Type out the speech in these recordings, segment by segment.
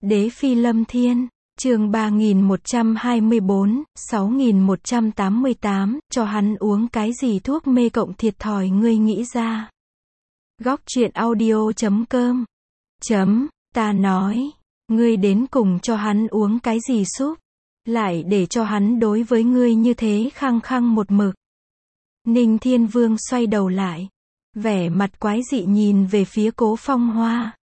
Đế Phi Lâm Thiên, chương 3124, 6188, cho hắn uống cái gì thuốc mê cộng thiệt thòi ngươi nghĩ ra. Góc truyện audio.com Ta nói, ngươi đến cùng cho hắn uống cái gì súp, lại để cho hắn đối với ngươi như thế khăng khăng một mực. Ninh Thiên Vương xoay đầu lại, vẻ mặt quái dị nhìn về phía Cố Phong Hoa.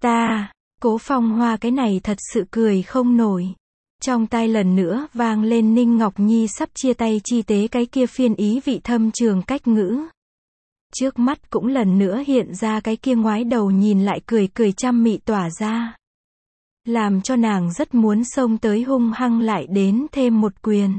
Cố Phong Hoa cái này thật sự cười không nổi. Trong tai lần nữa vang lên Ninh Ngọc Nhi sắp chia tay chi tế cái kia phiên ý vị thâm trường cách ngữ. Trước mắt cũng lần nữa hiện ra cái kia ngoái đầu nhìn lại cười cười trăm mị tỏa ra. Làm cho nàng rất muốn xông tới hung hăng lại đến thêm một quyền.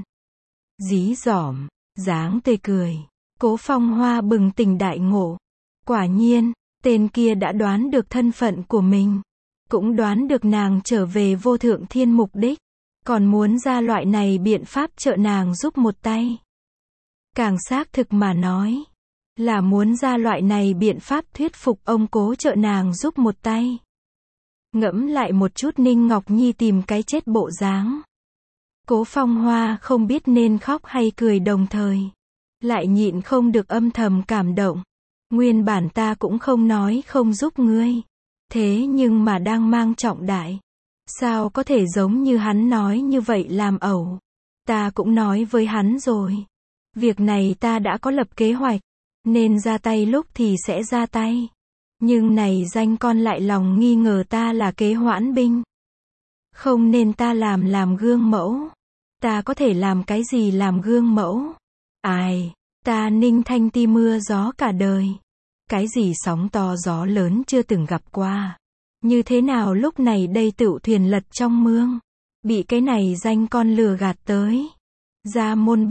Dí dỏm, dáng tươi cười. Cố Phong Hoa bừng tỉnh đại ngộ. Quả nhiên, tên kia đã đoán được thân phận của mình. Cũng đoán được nàng trở về vô thượng thiên mục đích. Còn muốn ra loại này biện pháp trợ nàng giúp một tay. Càng xác thực mà nói. Là muốn ra loại này biện pháp thuyết phục ông Cố trợ nàng giúp một tay. Ngẫm lại một chút Ninh Ngọc Nhi tìm cái chết bộ dáng. Cố Phong Hoa không biết nên khóc hay cười đồng thời. Lại nhịn không được âm thầm cảm động. Nguyên bản ta cũng không nói không giúp ngươi. Thế nhưng mà đang mang trọng đại. Sao có thể giống như hắn nói như vậy làm ẩu. Ta cũng nói với hắn rồi. Việc này ta đã có lập kế hoạch. Nên ra tay lúc thì sẽ ra tay. Nhưng này danh con lại lòng nghi ngờ ta là kế hoãn binh. Không nên ta làm gương mẫu. Ta có thể làm cái gì làm gương mẫu? Ai, ta Ninh Thanh Ti mưa gió cả đời. Cái gì sóng to gió lớn chưa từng gặp qua. Như thế nào lúc này đây tựu thuyền lật trong mương. Bị cái này danh con lừa gạt tới. Gia môn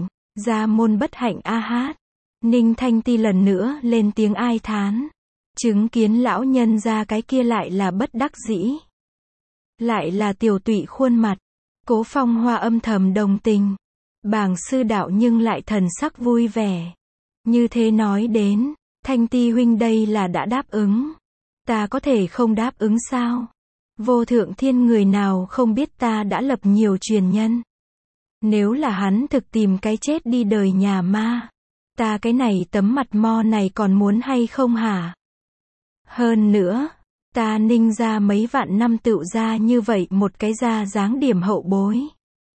bất hạnh a hát. Ninh Thanh Ti lần nữa lên tiếng ai thán. Chứng kiến lão nhân ra cái kia lại là bất đắc dĩ. Lại là tiểu tụy khuôn mặt. Cố Phong Hoa âm thầm đồng tình. Bàng sư đạo nhưng lại thần sắc vui vẻ. Như thế nói đến, Thanh Ti huynh đây là đã đáp ứng. Ta có thể không đáp ứng sao? Vô thượng thiên người nào không biết ta đã lập nhiều truyền nhân. Nếu là hắn thực tìm cái chết đi đời nhà ma. Ta cái này tấm mặt mo này còn muốn hay không hả? Hơn nữa, ta Ninh ra mấy vạn năm tựu ra như vậy một cái ra dáng điểm hậu bối.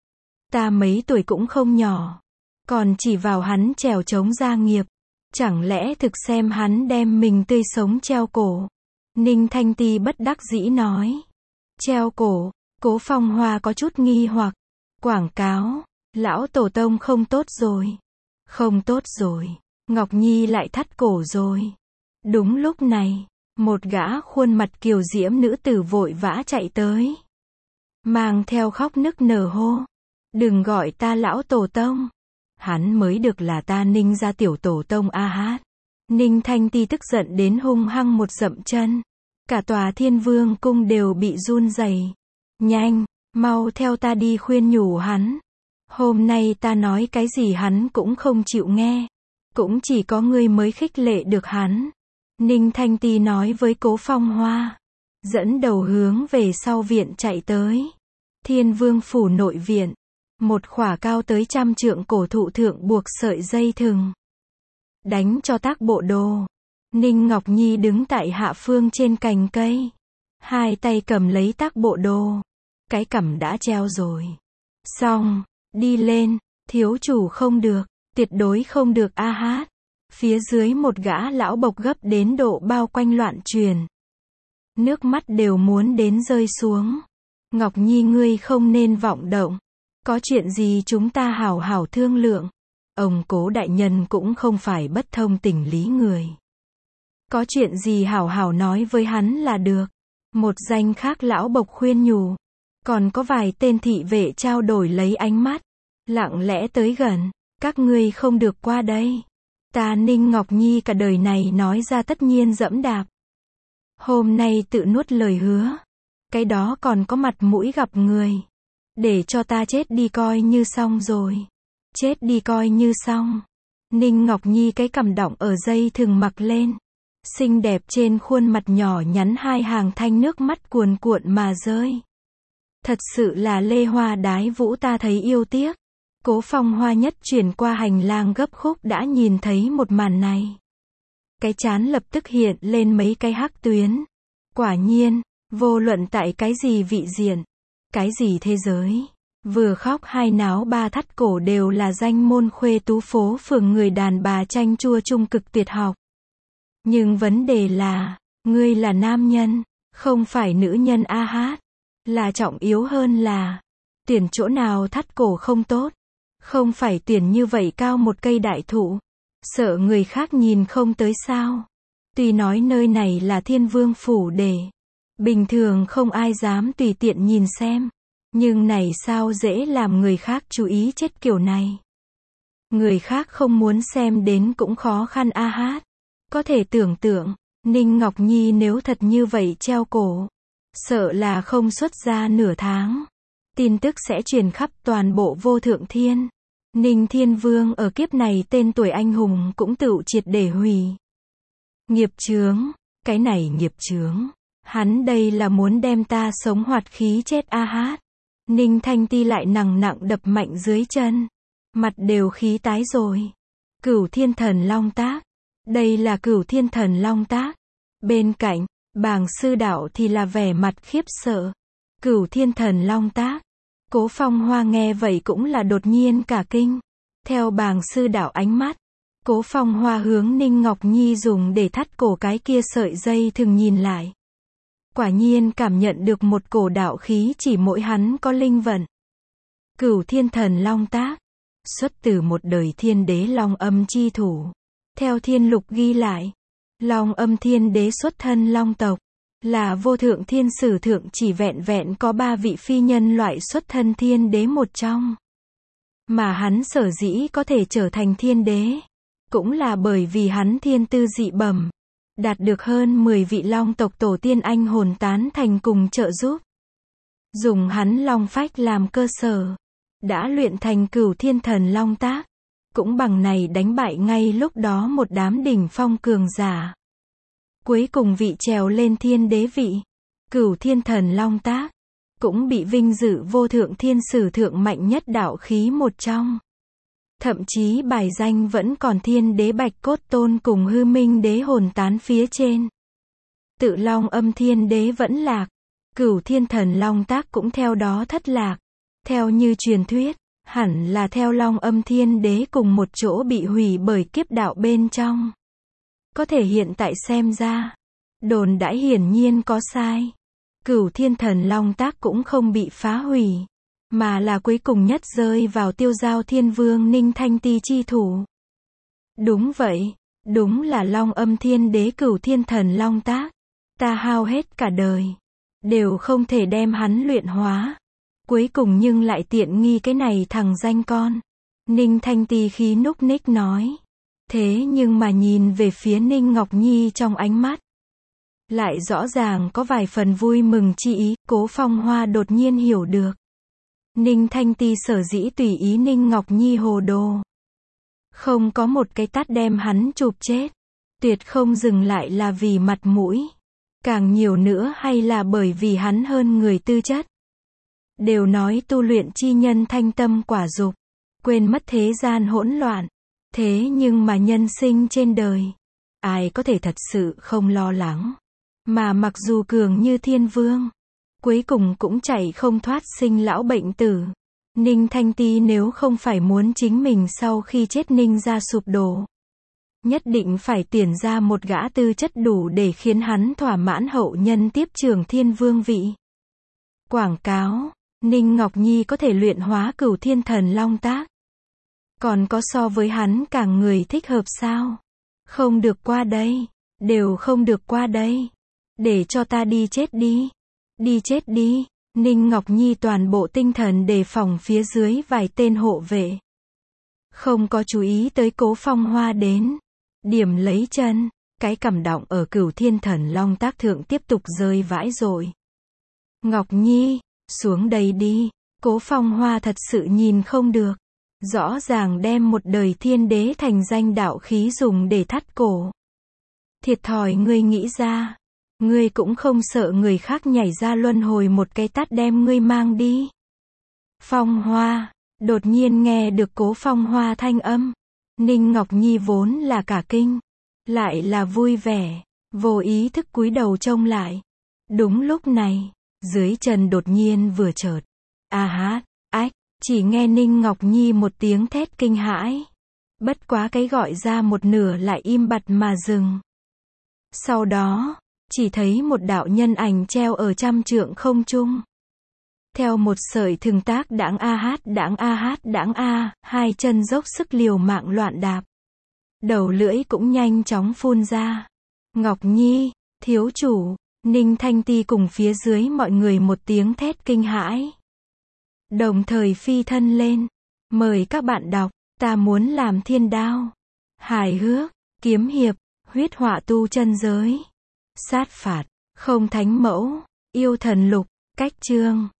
Ta mấy tuổi cũng không nhỏ. Còn chỉ vào hắn trèo chống gia nghiệp. Chẳng lẽ thực xem hắn đem mình tươi sống treo cổ. Ninh Thanh Ti bất đắc dĩ nói. Treo cổ, Cố Phong Hoa có chút nghi hoặc. Quảng cáo, lão tổ tông không tốt rồi. Không tốt rồi, Ngọc Nhi lại thắt cổ rồi. Đúng lúc này, một gã khuôn mặt kiều diễm nữ tử vội vã chạy tới. Mang theo khóc nức nở hô. Đừng gọi ta lão tổ tông. Hắn mới được là ta Ninh gia tiểu tổ tông a hát. Ninh Thanh Ti tức giận đến hung hăng một dậm chân. Cả tòa Thiên Vương cung đều bị run rẩy. Nhanh, mau theo ta đi khuyên nhủ hắn. Hôm nay ta nói cái gì hắn cũng không chịu nghe. Cũng chỉ có ngươi mới khích lệ được hắn. Ninh Thanh Ti nói với Cố Phong Hoa. Dẫn đầu hướng về sau viện chạy tới. Thiên Vương phủ nội viện. Một khỏa cao tới 100 trượng cổ thụ thượng buộc sợi dây thừng. Đánh cho tác bộ đồ. Ninh Ngọc Nhi đứng tại hạ phương trên cành cây. Hai tay cầm lấy tác bộ đồ. Cái cằm đã treo rồi. Xong. Đi lên, thiếu chủ không được, tuyệt đối không được a hát. Phía dưới một gã lão bộc gấp đến độ bao quanh loạn truyền. Nước mắt đều muốn đến rơi xuống. Ngọc Nhi ngươi không nên vọng động. Có chuyện gì chúng ta hảo hảo thương lượng. Ông Cố đại nhân cũng không phải bất thông tình lý người. Có chuyện gì hảo hảo nói với hắn là được. Một danh khác lão bộc khuyên nhủ. Còn có vài tên thị vệ trao đổi lấy ánh mắt. Lặng lẽ tới gần. Các ngươi không được qua đây. Ta Ninh Ngọc Nhi cả đời này nói ra tất nhiên dẫm đạp. Hôm nay tự nuốt lời hứa. Cái đó còn có mặt mũi gặp người. Để cho ta chết đi coi như xong rồi. Chết đi coi như xong. Ninh Ngọc Nhi cái cằm đọng ở dây thừng mặc lên. Xinh đẹp trên khuôn mặt nhỏ nhắn hai hàng thanh nước mắt cuồn cuộn mà rơi. Thật sự là lê hoa đái vũ ta thấy yêu tiếc. Cố Phong Hoa nhất chuyển qua hành lang gấp khúc đã nhìn thấy một màn này. Cái trán lập tức hiện lên mấy cái hắc tuyến. Quả nhiên, vô luận tại cái gì vị diện, cái gì thế giới, vừa khóc hai náo ba thắt cổ đều là danh môn khuê tú phố phường người đàn bà chanh chua trung cực tuyệt học. Nhưng vấn đề là, ngươi là nam nhân, không phải nữ nhân a hát. Là trọng yếu hơn là, tuyển chỗ nào thắt cổ không tốt. Không phải tuyển như vậy cao một cây đại thụ. Sợ người khác nhìn không tới sao. Tuy nói nơi này là Thiên Vương phủ để bình thường không ai dám tùy tiện nhìn xem. Nhưng này sao dễ làm người khác chú ý chết kiểu này. Người khác không muốn xem đến cũng khó khăn a hát. Có thể tưởng tượng, Ninh Ngọc Nhi nếu thật như vậy treo cổ, sợ là không xuất ra nửa tháng. Tin tức sẽ truyền khắp toàn bộ vô thượng thiên. Ninh Thiên Vương ở kiếp này tên tuổi anh hùng cũng tựu triệt để hủy. Nghiệp chướng, cái này nghiệp chướng. Hắn đây là muốn đem ta sống hoạt khí chết a hát. Ninh Thanh Ti lại nặng nặng đập mạnh dưới chân. Mặt đều khí tái rồi. Cửu Thiên Thần Long Tác. Đây là Cửu Thiên Thần Long Tác. Bên cạnh, Bàng sư đạo thì là vẻ mặt khiếp sợ. Cửu Thiên Thần Long Tác. Cố Phong Hoa nghe vậy cũng là đột nhiên cả kinh. Theo Bàng sư đạo ánh mắt, Cố Phong Hoa hướng Ninh Ngọc Nhi dùng để thắt cổ cái kia sợi dây thường nhìn lại. Quả nhiên cảm nhận được một cổ đạo khí chỉ mỗi hắn có linh vận. Cửu Thiên Thần Long Tác. Xuất từ một đời thiên đế Long Âm chi thủ. Theo thiên lục ghi lại, Long Âm thiên đế xuất thân Long tộc. Là vô thượng thiên sử thượng chỉ vẹn vẹn có 3 vị phi nhân loại xuất thân thiên đế một trong. Mà hắn sở dĩ có thể trở thành thiên đế, cũng là bởi vì hắn thiên tư dị bẩm, đạt được hơn 10 vị long tộc tổ tiên anh hồn tán thành cùng trợ giúp. Dùng hắn long phách làm cơ sở, đã luyện thành Cửu Thiên Thần Long Tác, cũng bằng này đánh bại ngay lúc đó một đám đỉnh phong cường giả. Cuối cùng vị trèo lên thiên đế vị, Cửu Thiên Thần Long Tác, cũng bị vinh dự vô thượng thiên sử thượng mạnh nhất đạo khí một trong. Thậm chí bài danh vẫn còn thiên đế Bạch Cốt Tôn cùng Hư Minh đế hồn tán phía trên. Tự Long Âm thiên đế vẫn lạc, Cửu Thiên Thần Long Tác cũng theo đó thất lạc. Theo như truyền thuyết, hẳn là theo Long Âm thiên đế cùng một chỗ bị hủy bởi kiếp đạo bên trong. Có thể hiện tại xem ra, đồn đãi hiển nhiên có sai. Cửu Thiên Thần Long Tác cũng không bị phá hủy, mà là cuối cùng nhất rơi vào Tiêu Giao Thiên Vương Ninh Thanh Ti chi thủ. Đúng vậy, đúng là Long Âm thiên đế Cửu Thiên Thần Long Tác. Ta hao hết cả đời, đều không thể đem hắn luyện hóa. Cuối cùng nhưng lại tiện nghi cái này thằng danh con. Ninh Thanh Ti khí núc ních nói. Thế nhưng mà nhìn về phía Ninh Ngọc Nhi trong ánh mắt, lại rõ ràng có vài phần vui mừng chi ý. Cố Phong Hoa đột nhiên hiểu được. Ninh Thanh Ti sở dĩ tùy ý Ninh Ngọc Nhi hồ đồ, không có một cái tát đem hắn chụp chết, tuyệt không dừng lại là vì mặt mũi, càng nhiều nữa hay là bởi vì hắn hơn người tư chất. Đều nói tu luyện chi nhân thanh tâm quả dục, quên mất thế gian hỗn loạn. Thế nhưng mà nhân sinh trên đời, ai có thể thật sự không lo lắng. Mà mặc dù cường như thiên vương, cuối cùng cũng chạy không thoát sinh lão bệnh tử. Ninh Thanh Ti nếu không phải muốn chính mình sau khi chết Ninh gia sụp đổ, nhất định phải tuyển ra một gã tư chất đủ để khiến hắn thỏa mãn hậu nhân tiếp trưởng thiên vương vị. Quảng cáo, Ninh Ngọc Nhi có thể luyện hóa Cửu Thiên Thần Long Tác. Còn có so với hắn càng người thích hợp sao? Không được qua đây. Đều không được qua đây. Để cho ta đi chết đi. Đi chết đi. Ninh Ngọc Nhi toàn bộ tinh thần đề phòng phía dưới vài tên hộ vệ. Không có chú ý tới Cố Phong Hoa đến. Điểm lấy chân. Cái cằm đọng ở Cửu Thiên Thần Long Tác thượng tiếp tục rơi vãi rồi. Ngọc Nhi, xuống đây đi. Cố Phong Hoa thật sự nhìn không được. Rõ ràng đem một đời thiên đế thành danh đạo khí dùng để thắt cổ. Thiệt thòi ngươi nghĩ ra. Ngươi cũng không sợ người khác nhảy ra luân hồi một cái tát đem ngươi mang đi. Phong Hoa, đột nhiên nghe được Cố Phong Hoa thanh âm. Ninh Ngọc Nhi vốn là cả kinh, lại là vui vẻ, vô ý thức cúi đầu trông lại. Đúng lúc này, dưới chân đột nhiên vừa chợt. A hát, ách, chỉ nghe Ninh Ngọc Nhi một tiếng thét kinh hãi. Bất quá cái gọi ra một nửa lại im bặt mà dừng. Sau đó, chỉ thấy một đạo nhân ảnh treo ở trăm trượng không trung. Theo một sợi thừng tác đãng a hát đãng a hát đãng a, hai chân dốc sức liều mạng loạn đạp. Đầu lưỡi cũng nhanh chóng phun ra. Ngọc Nhi, thiếu chủ, Ninh Thanh Ti cùng phía dưới mọi người một tiếng thét kinh hãi. Đồng thời phi thân lên. Mời các bạn đọc, ta muốn làm thiên đao. Hài hước, kiếm hiệp, huyết họa tu chân giới. Sát phạt, không thánh mẫu, yêu thần lục, cách chương.